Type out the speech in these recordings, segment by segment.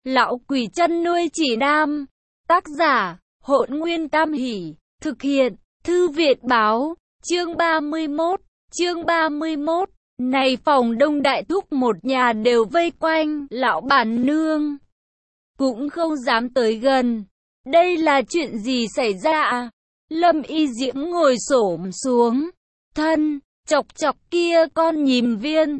Lão quỷ chăn nuôi chỉ nam. Tác giả, Hỗn Nguyên Tam Hỷ. Thực hiện, Thư viện báo. Chương 31. Chương 31. Này phòng Đông đại thúc một nhà đều vây quanh, lão bản nương cũng không dám tới gần. Đây là chuyện gì xảy ra à? Lâm Y Diễm ngồi xổm xuống, thân chọc chọc kia con nhím viên,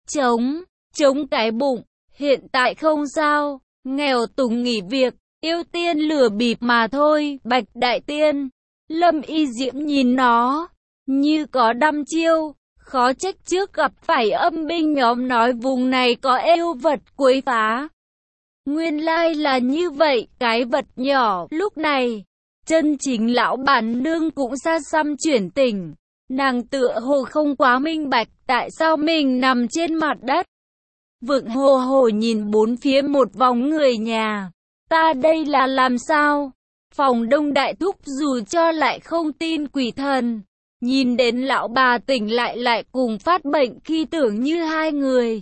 chống cái bụng, hiện tại không sao, nghèo túng nghỉ việc, yêu tiên lừa bịp mà thôi. Bạch Đại Tiên, Lâm Y Diễm nhìn nó như có đăm chiêu, khó trách trước gặp phải âm binh nhóm nói vùng này có yêu vật quấy phá. Nguyên lai là như vậy. Cái vật nhỏ lúc này, chân chính lão bản nương cũng xa xăm chuyển tình. Nàng tựa hồ không quá minh bạch tại sao mình nằm trên mặt đất. Vượng hồ hồ nhìn bốn phía một vòng người nhà. Ta đây là làm sao? Phòng Đông đại thúc dù cho lại không tin quỷ thần, nhìn đến lão bà tỉnh lại cùng phát bệnh khi tưởng như hai người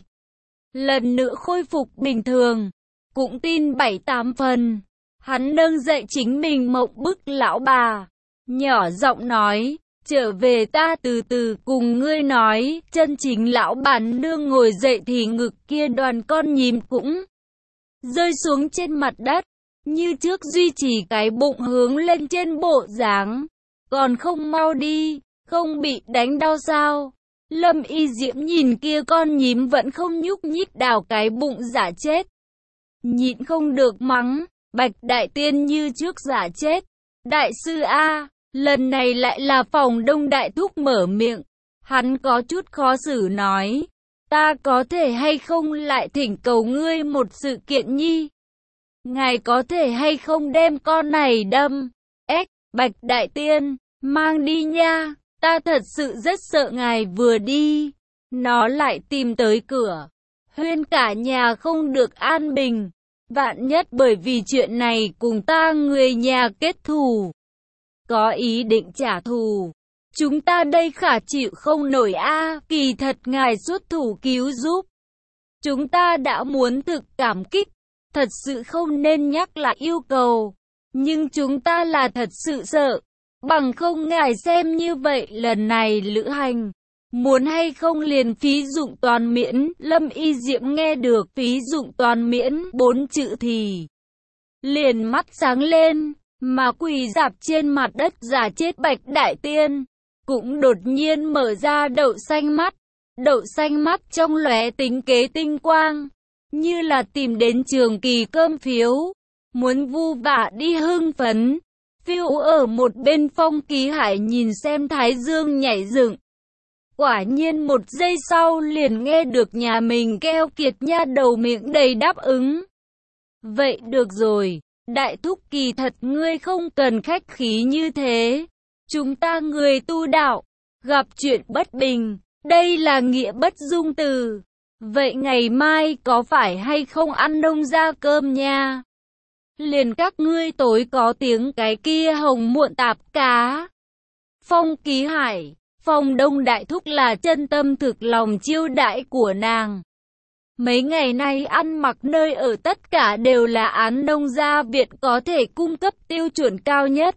lần nữa khôi phục bình thường, cũng tin 7-8 phần. Hắn nâng dậy chính mình mộng bức lão bà, nhỏ giọng nói, trở về ta từ từ cùng ngươi nói. Chân chính lão bản nương ngồi dậy thì ngực kia đoàn con nhím cũng rơi xuống trên mặt đất, như trước duy trì cái bụng hướng lên trên bộ dáng. Còn không mau đi, không bị đánh đau sao? Lâm Y Diễm nhìn kia con nhím vẫn không nhúc nhích đào cái bụng giả chết, nhịn không được mắng, Bạch Đại Tiên như trước giả chết. Đại sư A, lần này lại là phòng Đông đại thúc mở miệng. Hắn có chút khó xử nói, ta có thể hay không lại thỉnh cầu ngươi một sự kiện nhi? Ngài có thể hay không đem con này đâm? Bạch Đại Tiên, mang đi nha, ta thật sự rất sợ ngài vừa đi, nó lại tìm tới cửa. Huyên cả nhà không được an bình, vạn nhất bởi vì chuyện này cùng ta người nhà kết thù, có ý định trả thù. Chúng ta đây khả chịu không nổi a. Kỳ thật ngài xuất thủ cứu giúp, chúng ta đã muốn thực cảm kích, thật sự không nên nhắc lại yêu cầu. Nhưng chúng ta là thật sự sợ, bằng không ngài xem như vậy lần này lữ hành, muốn hay không liền phí dụng toàn miễn. Lâm Y Diễm nghe được phí dụng toàn miễn 4 chữ thì liền mắt sáng lên, mà quỳ rạp trên mặt đất giả chết Bạch Đại Tiên cũng đột nhiên mở ra đậu xanh mắt trong lóe tính kế tinh quang, như là tìm đến trường kỳ cơm phiếu, muốn vu vạ đi hưng phấn. Phiêu ở một bên Phong Ký Hải nhìn xem thái dương nhảy dựng, quả nhiên một giây sau liền nghe được nhà mình keo kiệt nha đầu miệng đầy đáp ứng. Vậy được rồi, đại thúc, kỳ thật ngươi không cần khách khí như thế. Chúng ta người tu đạo, gặp chuyện bất bình, đây là nghĩa bất dung từ. Vậy ngày mai có phải hay không ăn nông gia cơm nha? Liền các ngươi tối có tiếng cái kia hồng muộn tạp cá. Phong Ký Hải, phòng Đông đại thúc là chân tâm thực lòng chiêu đãi của nàng. Mấy ngày nay ăn mặc nơi ở tất cả đều là án nông gia viện có thể cung cấp tiêu chuẩn cao nhất.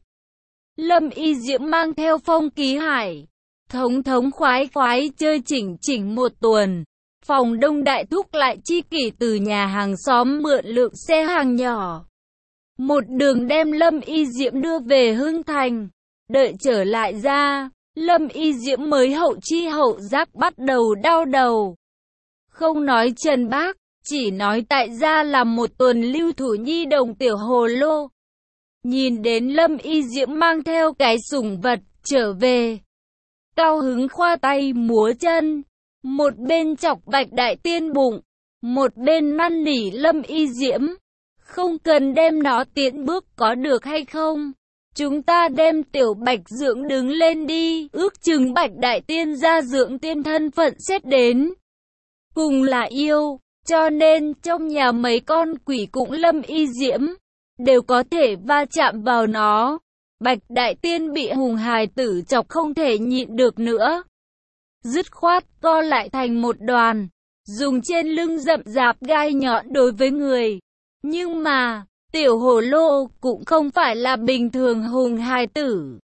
Lâm Y Diễm mang theo Phong Ký Hải, thống khoái chơi chỉnh một tuần. Phòng Đông đại thúc lại chi kỷ từ nhà hàng xóm mượn lượng xe hàng nhỏ, một đường đem Lâm Y Diễm đưa về Hưng Thành. Đợi trở lại ra, Lâm Y Diễm mới hậu chi hậu giác bắt đầu đau đầu. Không nói Trần Bác, chỉ nói tại gia làm một tuần lưu thủ nhi đồng tiểu hồ lô. Nhìn đến Lâm Y Diễm mang theo cái sủng vật trở về, cao hứng khoa tay múa chân, một bên chọc Bạch Đại Tiên bụng, một bên năn nỉ Lâm Y Diễm, không cần đem nó tiến bước có được hay không? Chúng ta đem tiểu Bạch dưỡng đứng lên đi. Ước chừng Bạch Đại Tiên ra dưỡng tiên thân phận xét đến cùng là yêu, cho nên trong nhà mấy con quỷ cũng Lâm Y Diễm đều có thể va chạm vào nó. Bạch Đại Tiên bị hùng hài tử chọc không thể nhịn được nữa, dứt khoát co lại thành một đoàn, dùng trên lưng rậm rạp gai nhọn đối với người Nhưng mà, tiểu hồ lô cũng không phải là bình thường hùng hài tử.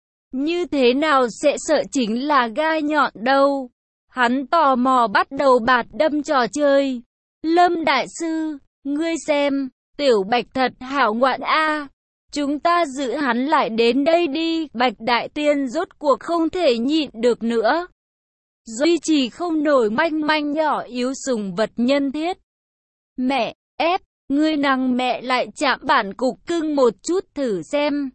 Như thế nào sẽ sợ chính là gai nhọn đâu. Hắn tò mò bắt đầu bạt đâm trò chơi. Lâm đại sư, ngươi xem, tiểu Bạch thật hảo ngoạn a. Chúng ta giữ hắn lại đến đây đi. Bạch đại tiên rốt cuộc không thể nhịn được nữa. Duy trì không nổi manh manh nhỏ yếu sùng vật nhân thiết. Mẹ, ngươi năng mẹ lại chạm bản cục cưng một chút thử xem.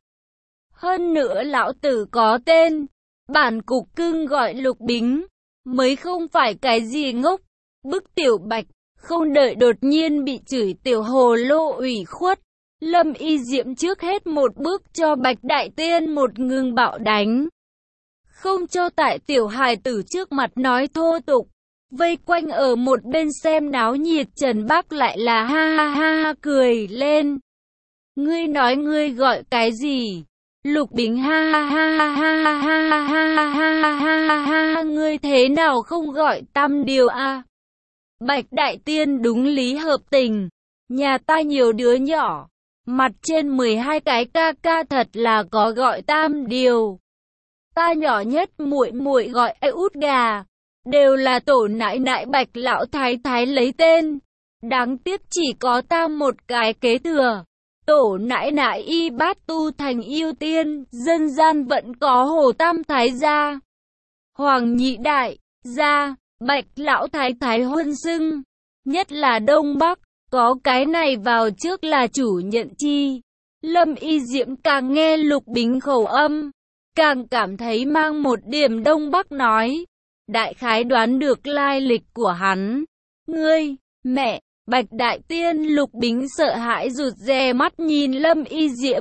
Hơn nữa lão tử có tên, bản cục cưng gọi Lục Bính, mới không phải cái gì ngốc. Bức tiểu Bạch, không đợi đột nhiên bị chửi tiểu hồ lô ủy khuất. Lâm Y Diệm trước hết một bước cho Bạch đại tiên một ngừng bạo đánh. Không cho tại tiểu hài tử trước mặt nói thô tục. Vây quanh ở một bên xem náo nhiệt Trần Bác lại là ha ha ha cười lên. Ngươi nói ngươi gọi cái gì? Lục Bính ha ha ha ha ha ha ha ha ha ha, ngươi thế nào không gọi tam điều a? Bạch đại tiên đúng lý hợp tình. Nhà ta nhiều đứa nhỏ, mặt trên 12 cái ca ca thật là có gọi tam điều. Ta nhỏ nhất muội muội gọi út gà, đều là tổ nãi nãi Bạch lão thái thái lấy tên. Đáng tiếc chỉ có ta một cái kế thừa. Tổ nãi nãi y bát tu thành yêu tiên, dân gian vẫn có Hồ Tam thái gia, Hoàng nhị đại gia, Bạch lão thái thái huân xưng. Nhất là Đông Bắc, có cái này vào trước là chủ nhận chi. Lâm Y Diệm càng nghe Lục Bính khẩu âm, càng cảm thấy mang một điểm Đông Bắc nói. Đại khái đoán được lai lịch của hắn. Ngươi, mẹ, Bạch đại tiên Lục Bính sợ hãi rụt rè mắt nhìn Lâm Y Diễm.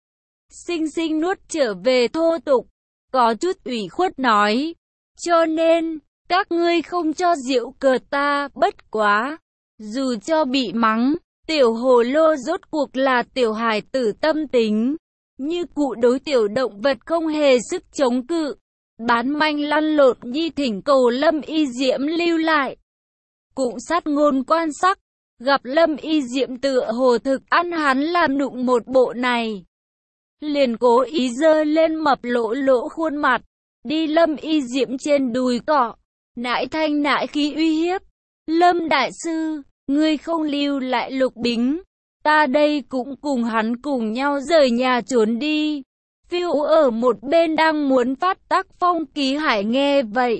Sinh sinh nuốt trở về thô tục, có chút ủy khuất nói. Cho nên, các ngươi không cho giễu cợt ta, bất quá. Dù cho bị mắng, tiểu hồ lô rốt cuộc là tiểu hài tử tâm tính. Như cụ đối tiểu động vật không hề sức chống cự. Bán manh lăn lộn nhi thỉnh cầu Lâm Y Diễm lưu lại. Cũng sát ngôn quan sắc, gặp Lâm Y Diễm tựa hồ thực ăn hắn làm nụng một bộ này. Liền cố ý giơ lên mập lỗ lỗ khuôn mặt, đi Lâm Y Diễm trên đùi cọ, nãi thanh nãi khí uy hiếp. Lâm đại sư, ngươi không lưu lại Lục Bính, ta đây cũng cùng hắn cùng nhau rời nhà trốn đi. Phiêu ở một bên đang muốn phát tác Phong Ký Hải nghe vậy,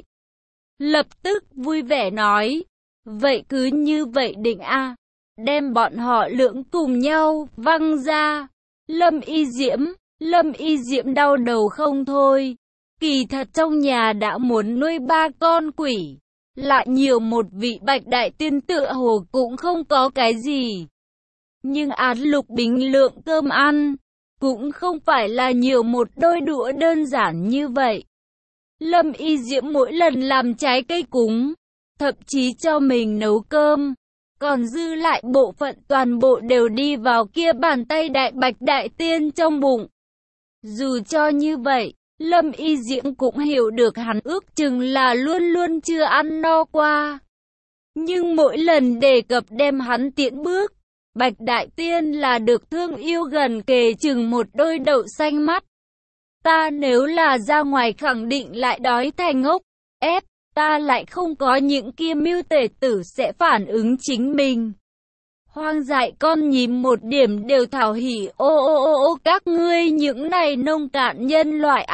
lập tức vui vẻ nói, vậy cứ như vậy định a, đem bọn họ lưỡng cùng nhau văng ra. Lâm Y Diễm đau đầu không thôi. Kỳ thật trong nhà đã muốn nuôi 3 con quỷ, lại nhiều một vị Bạch đại tiên tựa hồ cũng không có cái gì. Nhưng án Lục Bính lượng cơm ăn, cũng không phải là nhiều một đôi đũa đơn giản như vậy. Lâm Y Diễm mỗi lần làm trái cây cúng, thậm chí cho mình nấu cơm, còn dư lại bộ phận toàn bộ đều đi vào kia bàn tay đại Bạch đại tiên trong bụng. Dù cho như vậy, Lâm Y Diễm cũng hiểu được hắn ước chừng là luôn luôn chưa ăn no qua. Nhưng mỗi lần đề cập đem hắn tiễn bước, Bạch đại tiên là được thương yêu gần kề chừng một đôi đậu xanh mắt. Ta nếu là ra ngoài khẳng định lại đói thành ngốc, ta lại không có những kia mưu tể tử sẽ phản ứng chính mình. Hoang dại con nhím một điểm đều thảo hỉ ô các ngươi những này nông cạn nhân loại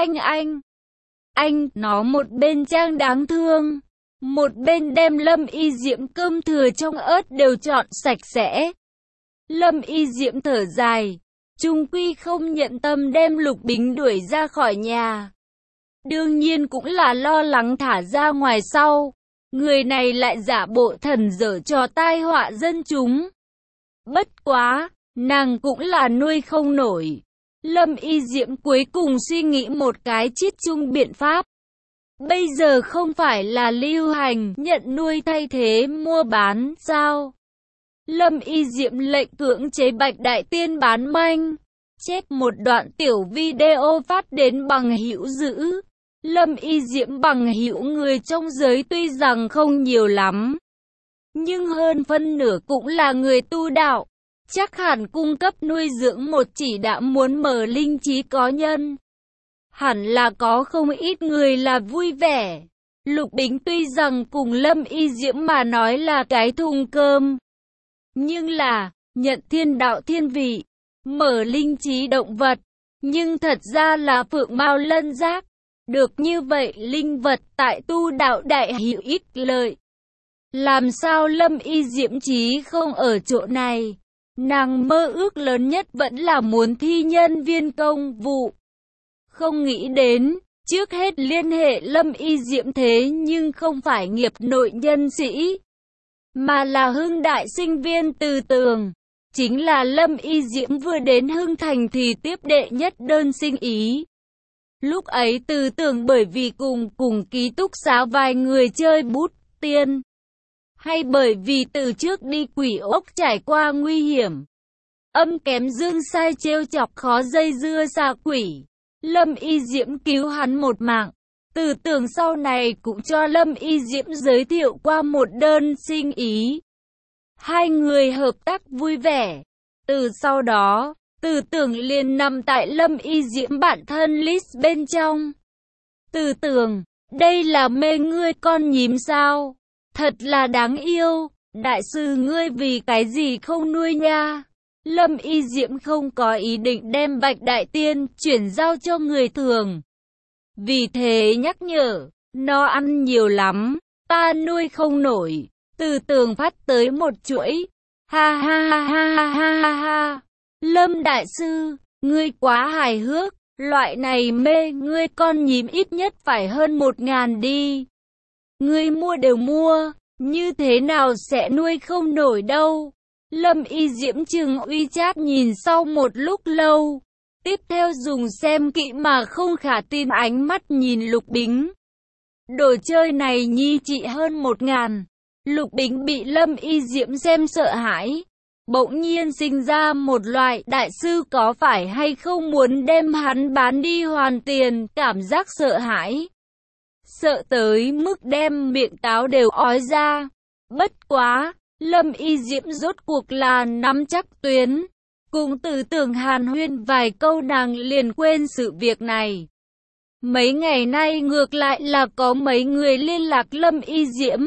anh nó một bên trang đáng thương, một bên đem Lâm Y Diễm cơm thừa trong ớt đều chọn sạch sẽ. Lâm Y Diễm thở dài, chung quy không nhận tâm đem Lục Bính đuổi ra khỏi nhà. Đương nhiên cũng là lo lắng thả ra ngoài sau, người này lại giả bộ thần dở trò tai họa dân chúng. Bất quá, nàng cũng là nuôi không nổi. Lâm Y Diễm cuối cùng suy nghĩ một cái chiết chung biện pháp. Bây giờ không phải là lưu hành nhận nuôi thay thế mua bán sao? Lâm Y Diễm lệnh cưỡng chế Bạch đại tiên bán manh, chép một đoạn tiểu video phát đến bằng hữu dữ. Lâm Y Diễm bằng hữu người trong giới tuy rằng không nhiều lắm, nhưng hơn phân nửa cũng là người tu đạo, chắc hẳn cung cấp nuôi dưỡng một chỉ đã muốn mở linh trí có nhân. Hẳn là có không ít người là vui vẻ. Lục Bính tuy rằng cùng Lâm Y Diễm mà nói là cái thùng cơm, nhưng là nhận thiên đạo thiên vị, mở linh trí động vật, nhưng thật ra là phượng mao lân giác. Được như vậy linh vật tại tu đạo đại hữu ích lợi. Làm sao Lâm Y Diễm trí không ở chỗ này? Nàng mơ ước lớn nhất vẫn là muốn thi nhân viên công vụ. Không nghĩ đến, trước hết liên hệ Lâm Y Diễm thế nhưng không phải nghiệp nội nhân sĩ, mà là Hưng đại sinh viên Từ Tường. Chính là Lâm Y Diễm vừa đến Hưng Thành thì tiếp đệ nhất đơn sinh ý. Lúc ấy Từ Tường bởi vì cùng ký túc xá vài người chơi bút tiên, hay bởi vì từ trước đi quỷ ốc trải qua nguy hiểm, âm kém dương sai trêu chọc khó dây dưa xa quỷ, Lâm Y Diễm cứu hắn một mạng. Từ Tường sau này cũng cho Lâm Y Diễm giới thiệu qua một đơn sinh ý. Hai người hợp tác vui vẻ. Từ sau đó, Từ Tường liền nằm tại Lâm Y Diễm bản thân list bên trong. Từ Tường, đây là mê ngươi con nhím sao? Thật là đáng yêu. Đại sư ngươi vì cái gì không nuôi nha? Lâm Y Diễm không có ý định đem Bạch Đại Tiên chuyển giao cho người thường. Vì thế nhắc nhở, nó ăn nhiều lắm, ta nuôi không nổi. Từ Tường phát tới một chuỗi. Ha ha ha ha ha ha ha. Lâm Đại Sư, ngươi quá hài hước, loại này mê ngươi con nhím ít nhất phải hơn 1.000 đi. Ngươi mua đều mua, như thế nào sẽ nuôi không nổi đâu. Lâm Y Diễm chừng WeChat nhìn sau một lúc lâu. Tiếp theo dùng xem kỹ mà không khả tin ánh mắt nhìn Lục Bính. Đồ chơi này nhi trị hơn 1.000. Lục Bính bị Lâm Y Diễm xem sợ hãi. Bỗng nhiên sinh ra một loại đại sư có phải hay không muốn đem hắn bán đi hoàn tiền cảm giác sợ hãi. Sợ tới mức đem miệng táo đều ói ra. Bất quá, Lâm Y Diễm rốt cuộc là nắm chắc tuyến. Cùng Từ Tường hàn huyên vài câu nàng liền quên sự việc này. Mấy ngày nay ngược lại là có mấy người liên lạc Lâm Y Diễm.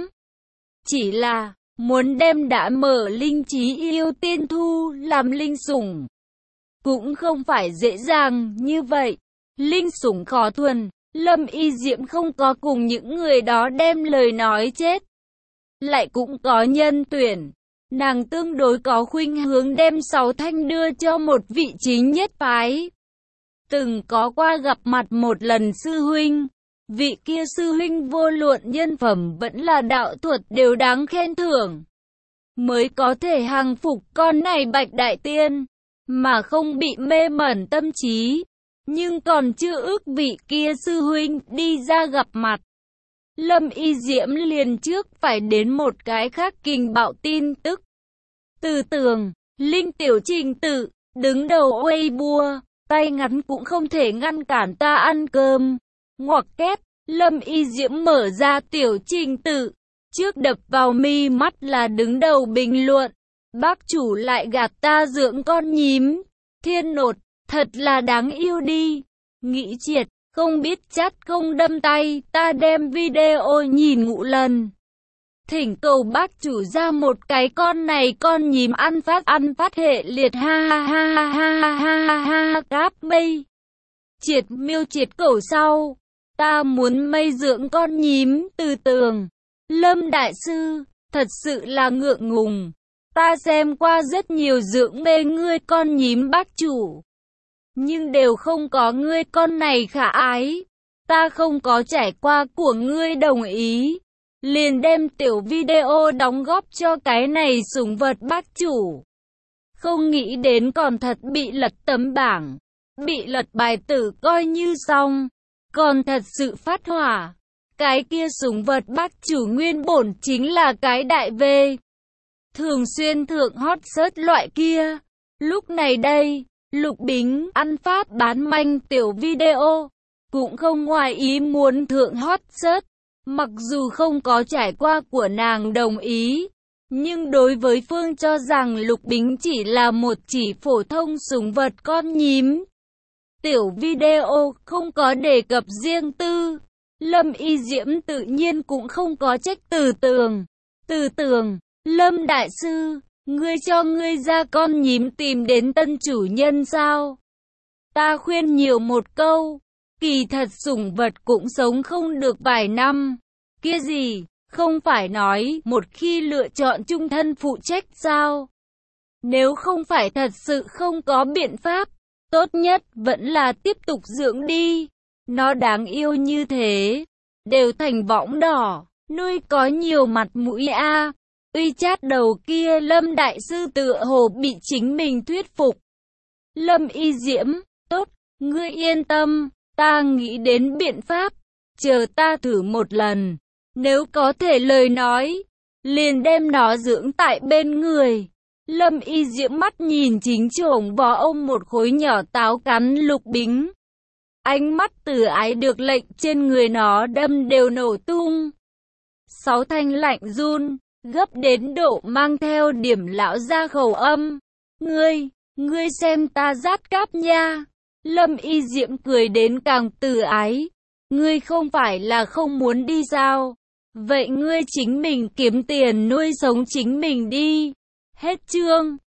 Chỉ là, muốn đem đã mở linh trí yêu tiên thu làm linh sủng. Cũng không phải dễ dàng như vậy. Linh sủng khó thuần, Lâm Y Diễm không có cùng những người đó đem lời nói chết. Lại cũng có nhân tuyển. Nàng tương đối có khuynh hướng đem 6 thanh đưa cho một vị chính nhất phái. Từng có qua gặp mặt một lần sư huynh. Vị kia sư huynh vô luận nhân phẩm vẫn là đạo thuật đều đáng khen thưởng. Mới có thể hàng phục con này Bạch Đại Tiên, mà không bị mê mẩn tâm trí. Nhưng còn chưa ước vị kia sư huynh đi ra gặp mặt. Lâm Y Diễm liền trước phải đến một cái khác kinh bạo tin tức. Từ Tường, Linh Tiểu Trình Tự, đứng đầu Weibo, tay ngắn cũng không thể ngăn cản ta ăn cơm. Ngoặc kép, Lâm Y Diễm mở ra Tiểu Trình Tự, trước đập vào mi mắt là đứng đầu bình luận. Bác chủ lại gạt ta dưỡng con nhím, thiên nột, thật là đáng yêu đi. Nghĩ triệt, không biết chát không đâm tay, ta đem video nhìn ngũ lần. Thỉnh cầu bác chủ ra một cái con này con nhím ăn phát hệ liệt ha ha ha ha ha ha ha cáp mây. Triệt miêu triệt cẩu sau. Ta muốn mây dưỡng con nhím. Từ Tường. Lâm Đại Sư, thật sự là ngượng ngùng. Ta xem qua rất nhiều dưỡng mê ngươi con nhím bác chủ. Nhưng đều không có ngươi con này khả ái. Ta không có trải qua của ngươi đồng ý. Liền đem tiểu video đóng góp cho cái này sủng vật bác chủ. Không nghĩ đến còn thật bị lật tấm bảng. Bị lật bài tử coi như xong. Còn thật sự phát hỏa. Cái kia sủng vật bác chủ nguyên bổn chính là cái đại V. Thường xuyên thượng hot search loại kia. Lúc này đây, Lục Bính ăn phát bán manh tiểu video. Cũng không ngoài ý muốn thượng hot search. Mặc dù không có trải qua của nàng đồng ý, Nhưng đối với Phương cho rằng Lục Bính chỉ là một chỉ phổ thông sủng vật con nhím. Tiểu video không có đề cập riêng tư. Lâm Y Diễm tự nhiên cũng không có trách Từ Tường. Từ Tường, Lâm Đại Sư, ngươi cho ngươi ra con nhím tìm đến tân chủ nhân sao? Ta khuyên nhiều một câu, kỳ thật sủng vật cũng sống không được vài năm. Kia gì, không phải nói một khi lựa chọn chung thân phụ trách sao? Nếu không phải thật sự không có biện pháp, tốt nhất vẫn là tiếp tục dưỡng đi. Nó đáng yêu như thế, đều thành võng đỏ, nuôi có nhiều mặt mũi a. Uy chát đầu kia Lâm Đại Sư tựa hồ bị chính mình thuyết phục. Lâm Y Diễm, tốt, ngươi yên tâm, ta nghĩ đến biện pháp, chờ ta thử một lần. Nếu có thể lời nói, liền đem nó dưỡng tại bên người. Lâm Y Diễm mắt nhìn chính chổng vò ôm một khối nhỏ táo cắn Lục Bính. Ánh mắt từ ái được lệnh trên người nó đâm đều nổ tung. Sáu thanh lạnh run, gấp đến độ mang theo điểm lão ra khẩu âm. Ngươi xem ta rát cáp nha. Lâm Y Diễm cười đến càng từ ái. Ngươi không phải là không muốn đi sao? Vậy ngươi chính mình kiếm tiền nuôi sống chính mình đi. Hết chương.